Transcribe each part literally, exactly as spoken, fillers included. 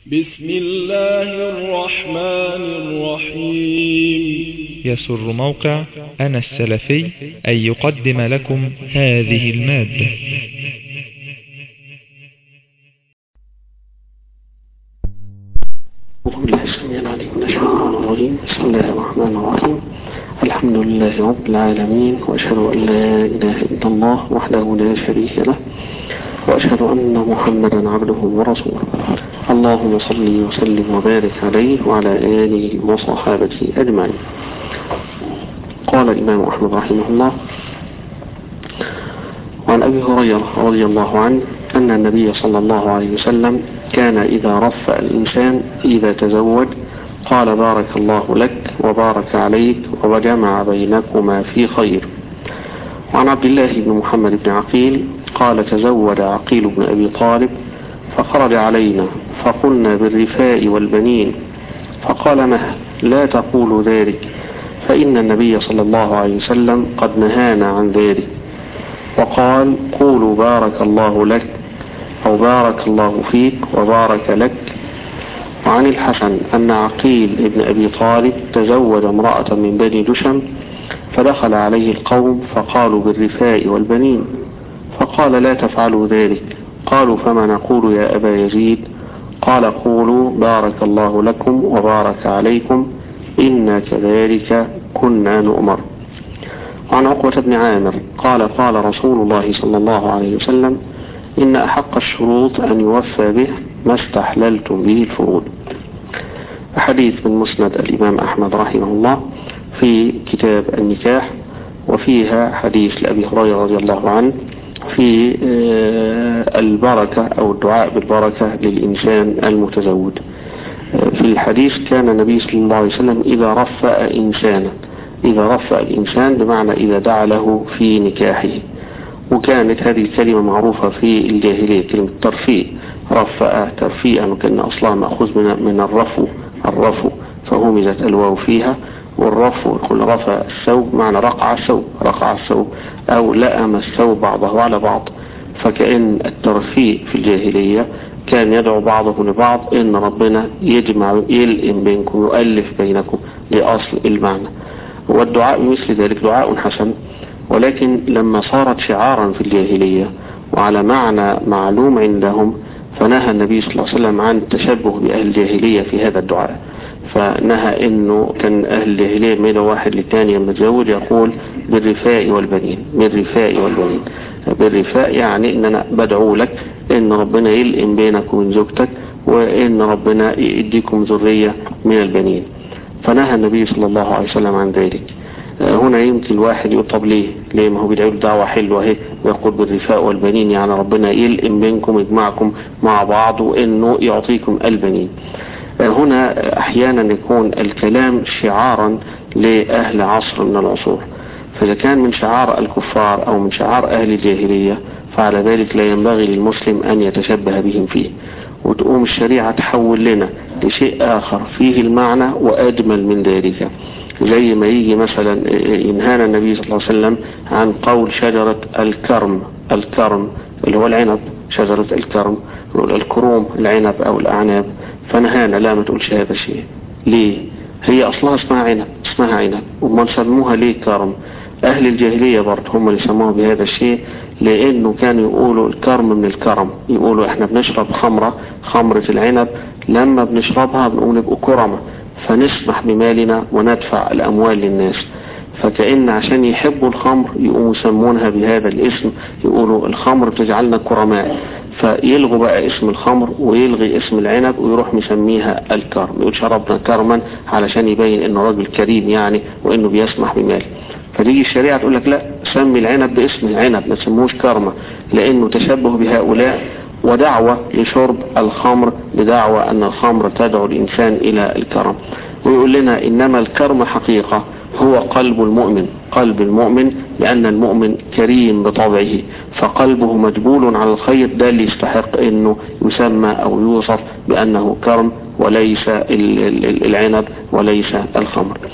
بسم الله الرحمن الرحيم. يسر موقع أنا السلفي أن يقدم لكم هذه المادة. بسم الله الرحمن الرحيم. الحمد لله رب العالمين، وأشهد أن لا إله إلا الله وحده لا شريك له، وأشهد أن محمدا عبده ورسوله. اللهم صل وسلم وبارك عليه وعلى آله وصحابته أجمعين. قال الإمام أحمد رحمه الله: وعن أبي هريرة رضي الله عنه أن النبي صلى الله عليه وسلم كان إذا رفع الإنسان إذا تزوج قال: بارك الله لك وبارك عليك وجمع بينكما في خير. وعن عبد الله بن محمد بن عقيل قال: تزوج عقيل بن أبي طالب فخرج علينا فقلنا بالرفاء والبنين، فقال: مه لا تقول ذلك، فإن النبي صلى الله عليه وسلم قد نهانا عن ذلك، وقال: قولوا بارك الله لك أو بارك الله فيك وبارك لك. وعن الحسن أن عقيل بن أبي طالب تزوج امرأة من بني دشم، فدخل عليه القوم فقالوا بالرفاء والبنين، فقال: لا تفعلوا ذلك. قالوا: فما نقول يا أبا يزيد؟ قال: قولوا بارك الله لكم وبارك عليكم، إنا كذلك كنا نؤمر. عن عقبة بن عامر قال: قال رسول الله صلى الله عليه وسلم: إن أحق الشروط أن يوفى به ما استحللتم به الفروض. حديث من مسند الإمام أحمد رحمه الله في كتاب النكاح، وفيها حديث لأبي هريرة رضي الله عنه في البركة أو الدعاء بالبركة للإنسان المتزوج. في الحديث كان النبي صلى الله عليه وسلم إذا رفأ إنسانا، إذا رفأ الإنسان بمعنى إذا دعا له في نكاحه، وكانت هذه الكلمة معروفة في الجاهلية، كلمة ترفيء، رفأ ترفيئا، وكان أصلها مأخوذ من من الرفو الرفو فهمزت الواو فيها، والرفو يقول رفع الثوب معنى رقع الثوب رقع الثوب أو لأم الثوب بعضه على بعض. فكأن الترفيء في الجاهلية كان يدعو بعضهم لبعض إن ربنا يجمع يلئم بينكم يؤلف بينكم لأصل المعنى. والدعاء مثل ذلك دعاء حسن، ولكن لما صارت شعارا في الجاهلية وعلى معنى معلوم عندهم، فنهى النبي صلى الله عليه وسلم عن التشبه بأهل الجاهلية في هذا الدعاء. فنهى انه كان اهل الجاهليه من واحد للثاني لما يتزوج يقول بالرفاء والبنين، بالرفاء والبنين. بالرفاء يعني ان انا بدعو لك ان ربنا يلئم بينك وبين زوجتك، وان ربنا يديكم ذريه من البنين. فنهى النبي صلى الله عليه وسلم عن ذلك. هنا يمكن الواحد يقول طب ليه؟ ليه ما هو بيدعو دعوه حلوه اهي، ويقول بالرفاء والبنين يعني ربنا يلئم بينكم يجمعكم مع بعض وانه يعطيكم البنين. هنا احيانا يكون الكلام شعارا لاهل عصر من العصور، فاذا كان من شعار الكفار او من شعار اهل الجاهلية فعلى ذلك لا ينبغي للمسلم ان يتشبه بهم فيه، وتقوم الشريعة تحول لنا لشيء اخر فيه المعنى واجمل من ذلك. زي ما يجي مثلا ينهانا النبي صلى الله عليه وسلم عن قول شجرة الكرم، الكرم اللي هو العنب، شجرة الكرم، الكروم العنب او الاعناب، فنهانا لا ما تقولش هذا الشيء. ليه؟ هي اصلها اسمها عنب، اسمها عنب، وما سموها ليه كرم؟ اهل الجاهلية برضه هم اللي سموها بهذا الشيء، لانه كانوا يقولوا الكرم من الكرم، يقولوا احنا بنشرب خمرة، خمرة العنب لما بنشربها بنقول نبقوا كرمة، فنسمح بمالنا وندفع الاموال للناس. فكأن عشان يحبوا الخمر يقوموا يسمونها بهذا الاسم، يقولوا الخمر بتجعلنا كرماء، فيلغوا بقى اسم الخمر ويلغي اسم العنب ويروح مسميها الكرم، يقول شربنا كرما علشان يبين انه راجل كريم يعني وانه بيسمح بمال. فتيجي الشريعة تقول لك لا، سمي العنب باسم العنب ما تسموش كرمة، لانه تشبه بهؤلاء ودعوة لشرب الخمر بدعوة ان الخمر تدعو الانسان الى الكرم. ويقول لنا انما الكرم حقيقة هو قلب المؤمن، قلب المؤمن، لأن المؤمن كريم بطبعه فقلبه مجبول على الخير، ده اللي يستحق انه يسمى او يوصف بأنه كرم وليس العنب وليس الخمر.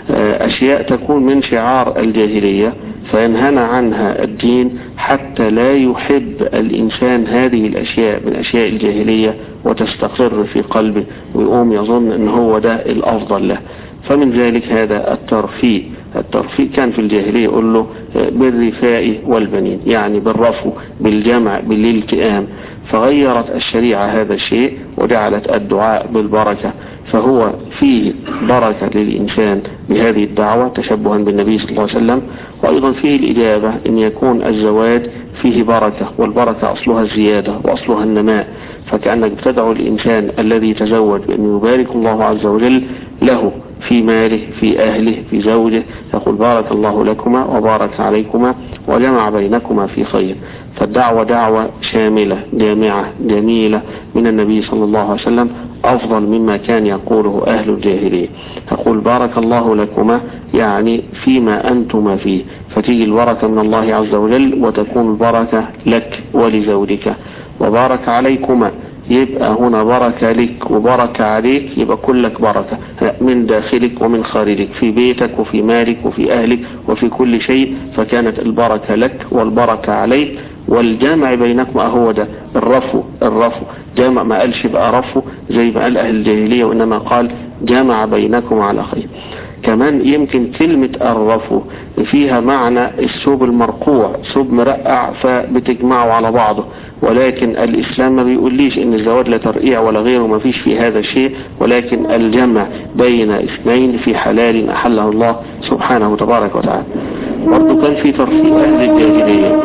أشياء تكون من شعار الجاهلية فينهى عنها الدين حتى لا يحب الإنسان هذه الأشياء من أشياء الجاهلية وتستقر في قلبه ويقوم يظن أن هو ده الأفضل له. فمن ذلك هذا الترفيه. الترفيه كان في الجاهلية يقول له بالرفاء والبنين، يعني بالرفو بالجمع بالالتئام. فغيرت الشريعة هذا الشيء وجعلت الدعاء بالبركة، فهو فيه بركة للإنسان بهذه الدعوة تشبها بالنبي صلى الله عليه وسلم. وأيضا فيه الإجابة أن يكون الزواج فيه بركة، والبركة أصلها الزيادة وأصلها النماء. فكأنك بتدعو الإنسان الذي تزوج بأن يبارك الله عز وجل له في ماله في أهله في زوجه، يقول بارك الله لكما وبارك عليكما وجمع بينكما في خير. فالدعوة دعوة شاملة جامعة جميلة من النبي صلى الله عليه وسلم، أفضل مما كان يقوله أهل الجاهلية. تقول بارك الله لكما يعني فيما أنتما فيه، فتيجي البركة من الله عز وجل وتكون البركة لك ولزوجك. وبارك عليكما يبقى هنا بركة لك وبركة عليك، يبقى كلك بركة من داخلك ومن خارجك، في بيتك وفي مالك وفي أهلك وفي كل شيء. فكانت البركة لك والبركة عليك. والجامع بينكم هو ده الرفو. الرفو جامع، ما قالش بقى رفو زي ما قال أهل الجاهلية، وإنما قال جامع بينكم على خير. كمان يمكن كلمة الرفو فيها معنى الثوب المرقوع، ثوب مرقع فبتجمعه على بعضه، ولكن الإسلام ما بيقوليش إن الزواج لا ترقيع ولا غيره، ما فيش في هذا الشيء، ولكن الجمع بين اثنين في حلال أحله الله سبحانه تبارك وتعالى. برضو كان في ترفيه أهل الجاهلية،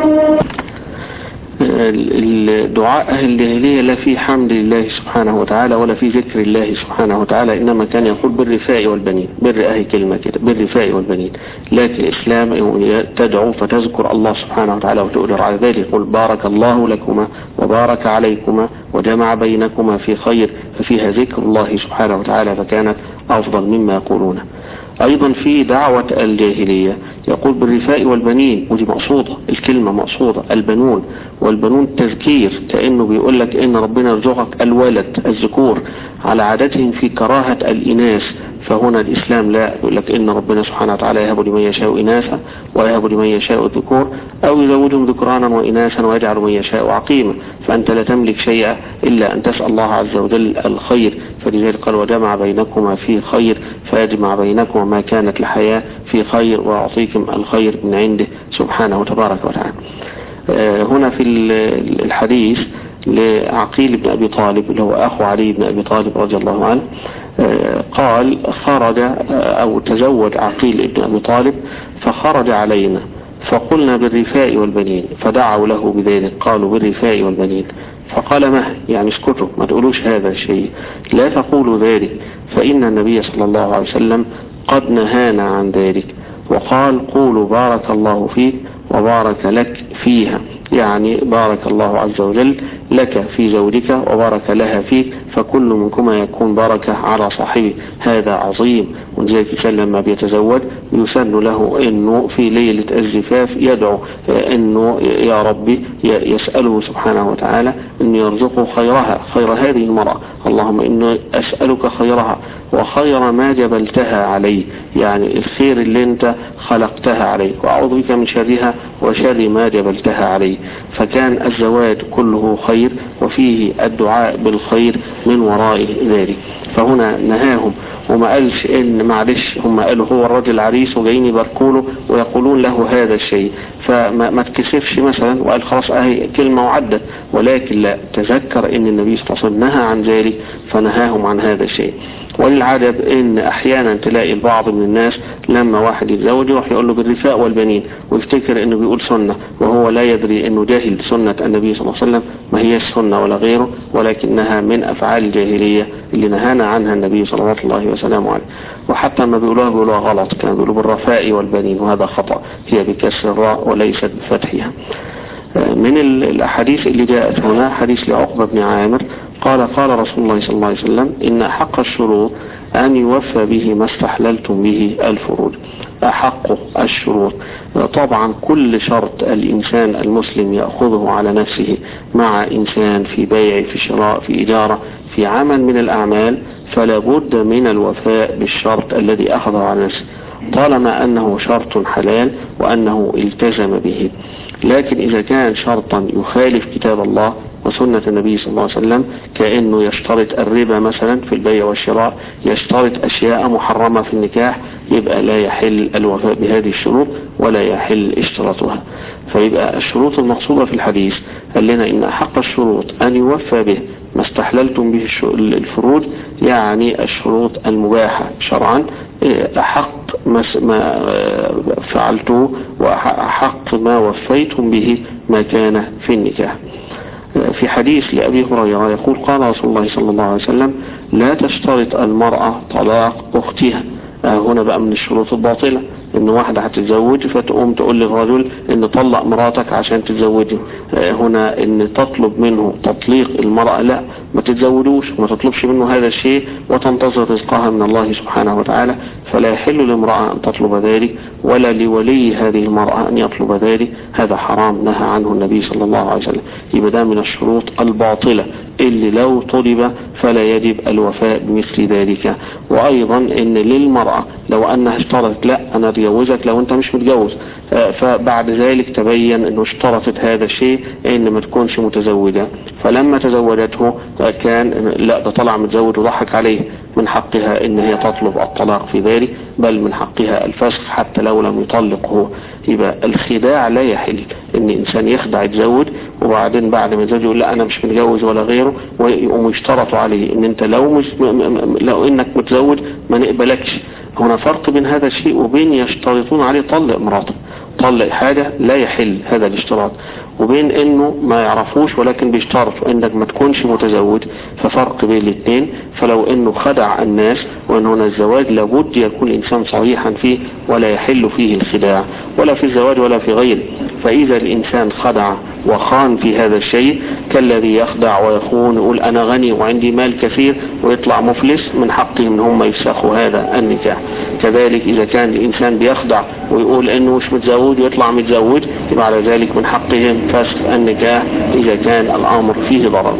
الدعاء أهل الجاهلية لا في حمد لله سبحانه وتعالى ولا في ذكر الله سبحانه وتعالى، إنما كان يقول بالرفاء والبنين. بر أهي كلمة كده بالرفاء والبنين. لكن الإسلام تدعو فتذكر الله سبحانه وتعالى وتقدر على ذلك، يقول بارك الله لكما وبارك عليكما وجمع بينكما في خير، ففيها ذكر الله سبحانه وتعالى فكانت أفضل مما يقولون. أيضا في دعوة الجاهلية يقول بالرفاء والبنين، ودي مقصودة، الكلمة مقصودة البنون. والبنون تذكير، كأنه بيقول لك إن ربنا يرزقك الولد الذكور، على عادتهم في كراهة الإناث. فهنا الإسلام لا، يقول لك إن ربنا سبحانه وتعالى يهب لمن يشاء إناثا ويهب لمن يشاء الذكور أو يزودهم ذكرانا وإناثا ويجعل من يشاء عقيما. فأنت لا تملك شيئا إلا أن تسأل الله عز وجل الخير. فلذلك قال وجمع بينكما في خير، فيجمع بينكما ما كانت الحياة في خير ويعطيكم الخير من عنده سبحانه تبارك وتعالى. هنا في الحديث لعقيل بن أبي طالب اللي هو أخو علي بن أبي طالب رضي الله عنه، قال خرج أو تزوج عقيل بن أبي طالب فخرج علينا فقلنا بالرفاء والبنين، فدعوا له بذلك قالوا بالرفاء والبنين. فقال ما يعني اسكتوا ما تقولوش هذا الشيء، لا تقولوا ذلك، فإن النبي صلى الله عليه وسلم قد نهانا عن ذلك وقال قولوا بارك الله فيك وبارك لك فيها، يعني بارك الله عز وجل لك في زوجك وبارك لها فيك، فكل منكما يكون بركة على صاحبه. هذا عظيم. ولذلك لما بيتزوج يسن له انه في ليلة الزفاف يدعو انه يا ربي يسأله سبحانه وتعالى ان يرزقه خيرها، خير هذه المرأة. اللهم انه اسألك خيرها وخير ما جبلتها عليه، يعني الخير اللي انت خلقتها عليه، واعوذ بك من شرها وشر ما جبلتها عليه. فكان الزواج كله خير وفيه الدعاء بالخير من وراء ذلك. فهنا نهاهم وما قالش ان معلش هم قالوا هو الرجل عريس وجايين يباركوا ويقولون له هذا الشيء، فما تكسفش مثلا وقال خلاص اهي كلمة وعدت، ولكن لا، تذكر ان النبي صلى الله عليه وسلم نهى عن ذلك فنهاهم عن هذا الشيء. وللعجب ان احيانا تلاقي البعض من الناس لما واحد يتزوج يروح يقول له بالرفاء والبنين ويفتكر انه بيقول سنة، وهو لا يدري انه جاهل سنة النبي صلى الله عليه وسلم، ما هي السنة ولا غيره، ولكنها من افعال الجاهلية اللي نهانا عنها النبي صلى الله عليه وسلم عليه. وحتى ما بيقولوها بيقولوها غلط، كانوا بيقولوا بالرفاء والبنين وهذا خطأ، هي بكسر الراء وليست بفتحها. من الأحاديث اللي جاءت هنا حديث لعقبة بن عامر قال قال رسول الله صلى الله عليه وسلم إن أحق الشروط أن يوفى به ما استحللتم به الفروج. أحق الشروط، طبعا كل شرط الإنسان المسلم يأخذه على نفسه مع إنسان في بيع في شراء في إجارة في عمل من الأعمال، فلا بد من الوفاء بالشرط الذي أخذه على نفسه. طالما أنه شرط حلال وأنه التزم به. لكن إذا كان شرطا يخالف كتاب الله وسنة النبي صلى الله عليه وسلم، كأنه يشترط الربا مثلا في البيع والشراء، يشترط أشياء محرمة في النكاح، يبقى لا يحل الوفاء بهذه الشروط ولا يحل اشتراطها. فيبقى الشروط المقصودة في الحديث قال لنا إن أحق الشروط أن يوفى به ما استحللتم به الفروج، يعني الشروط المباحة شرعا، أحق ما فعلته وأحق ما وفيتم به ما كان في النكاح. في حديث لأبي هريرة يقول قال رسول الله صلى الله عليه وسلم لا تشترط المرأة طلاق أختها. هنا بقى من الشروط الباطلة ان واحدة هتتزوج فتقوم تقول للرجل ان طلق مراتك عشان تتزوجه. هنا ان تطلب منه تطليق المرأة، لا ما تتزوجوش وما تطلبش منه هذا الشيء وتنتظر رزقها من الله سبحانه وتعالى. فلا يحل لامرأة ان تطلب ذلك ولا لولي هذه المرأة ان يطلب ذلك، هذا حرام نهى عنه النبي صلى الله عليه وسلم. يبقى ده من الشروط الباطلة اللي لو طلب فلا يجب الوفاء بمثل ذلك. وايضا ان للمرأة لو انها اشترطت لا انا اتجوزك لو انت مش متجوز، فبعد ذلك تبين انه اشترطت هذا الشيء ان ما تكونش متزوجة، فلما تزوجته كان لا ده طلع متزوج وضحك عليه، من حقها ان هي تطلب الطلاق في ذلك، بل من حقها الفسخ حتى لو لم يطلقه. يبقى الخداع لا يحل، ان انسان يخدع يتزوج وبعدين بعد ما يتزوج يقول لا انا مش متجوز ولا غيره، ويقوموا يشترطوا عليه ان انت لو مش لو انك متزوج ما نقبلكش. هنا فرق بين هذا الشيء وبين يشترطون عليه طلق مراته، طلق حاجة لا يحل هذا الاشتراط، وبين انه ما يعرفوش ولكن بيشترطوا انك ما تكونش متزوج، ففرق بين الاثنين. فلو انه خدع الناس، وان هنا الزواج لابد يكون الانسان صريحا فيه ولا يحل فيه الخداع ولا في الزواج ولا في غيره. فاذا الانسان خدع وخان في هذا الشيء كالذي يخدع ويخون يقول انا غني وعندي مال كثير ويطلع مفلس، من حقهم ان هم يفسخوا هذا النكاح. كذلك اذا كان الانسان بيخدع ويقول انه مش متزوج ويطلع متزوج، يبقى على ذلك من حقهم فسخ النكاح اذا كان الامر فيه ضرر.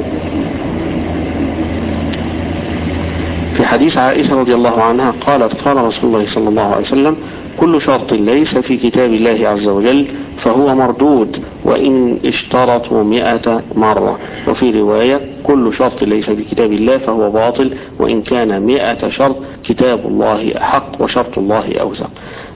في حديث عائشة رضي الله عنها قالت قال رسول الله صلى الله عليه وسلم كل شرط ليس في كتاب الله عز وجل فهو مردود وإن اشترطوا مئة مرة. وفي رواية كل شرط ليس في كتاب الله فهو باطل وإن كان مئة شرط كتاب الله أحق وشرط الله أوثق.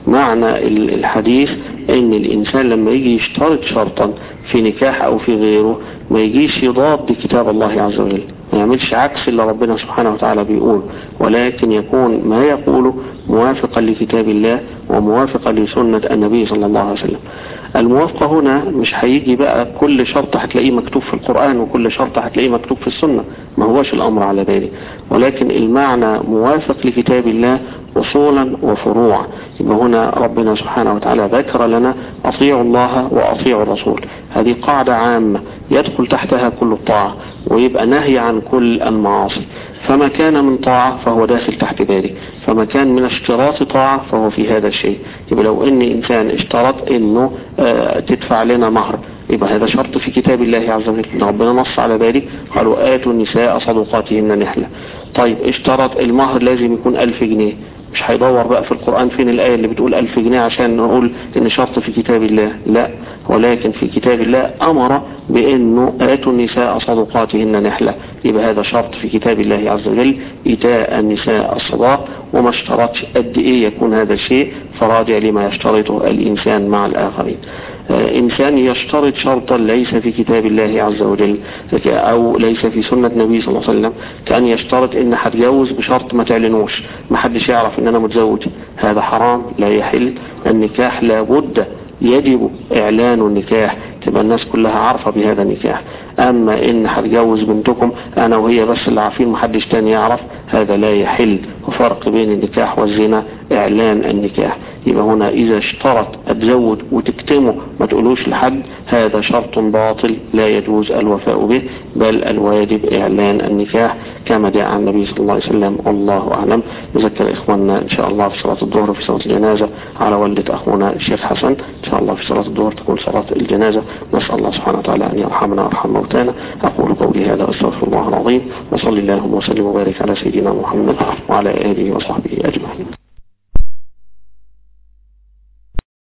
معنى الحديث ان الانسان لما يجي يشترط شرطا في نكاح او في غيره ما يجيش يضاد بكتاب الله عز وجل، ما يعملش عكس اللي ربنا سبحانه وتعالى بيقول، ولكن يكون ما يقوله موافقا لكتاب الله وموافقا لسنة النبي صلى الله عليه وسلم. الموافقة هنا مش هيجي بقى كل شرط هتلاقيه مكتوب في القرآن وكل شرط هتلاقيه مكتوب في السنة، ما هوش الأمر على ذلك، ولكن المعنى موافق لكتاب الله أصولا وفروعا. يبقى هنا ربنا سبحانه وتعالى ذكر لنا أطيعوا الله وأطيعوا الرسول، هذه قاعدة عامة يدخل تحتها كل الطاعة، ويبقى نهي عن كل المعاصي. فما كان من طاعة فهو داخل تحت ذلك، فما كان من اشتراط طاعة فهو في هذا الشيء. يبقى لو ان انسان اشترط انه اه تدفع لنا مهر، يبقى هذا شرط في كتاب الله عز وجل، ربنا نص على ذلك قالوا آتوا النساء صدقاتهن نحلة. طيب اشترط المهر لازم يكون ألف جنيه، مش هيدور بقى في القرآن فين الآية اللي بتقول ألف جنيه عشان نقول ان شرط في كتاب الله، لا، ولكن في كتاب الله أمر بأنه آتوا النساء صدقاتهن نحلة، يبقى هذا شرط في كتاب الله عز وجل إيتاء النساء الصداق، وما اشترطش قد إيه يكون هذا الشيء فراجع لما يشترطه الإنسان مع الآخرين. إنسان يشترط شرطا ليس في كتاب الله عز وجل أو ليس في سنة النبي صلى الله عليه وسلم، كأن يشترط إن هتجوز بشرط ما تعلنوش، ما حدش يعرف إن أنا متزوج، هذا حرام لا يحل. النكاح لابد يجب إعلان النكاح، تبقى الناس كلها عارفة بهذا النكاح. أما إن هتجوز بنتكم أنا وهي بس اللي عارفين محدش تاني يعرف، هذا لا يحل. وفرق بين النكاح والزنا إعلان النكاح. يبقى هنا إذا اشترط أتزوج وتكتمه ما تقولوش لحد، هذا شرط باطل لا يجوز الوفاء به، بل الواجب إعلان النكاح كما جاء عن النبي صلى الله عليه وسلم. والله أعلم. نذكر إخواننا إن شاء الله في صلاة الظهر في صلاة الجنازة على والدة أخونا الشيخ حسن، إن شاء الله في صلاة الظهر تكون صلاة الجنازة. نسأل الله سبحانه وتعالى أن يرحمنا ويرحم موتانا. أقول قولي هذا واستغفر الله العظيم، وصلي اللهم وسلم وبارك على سيدنا محمد وعلى آله وصحبه أجمعين.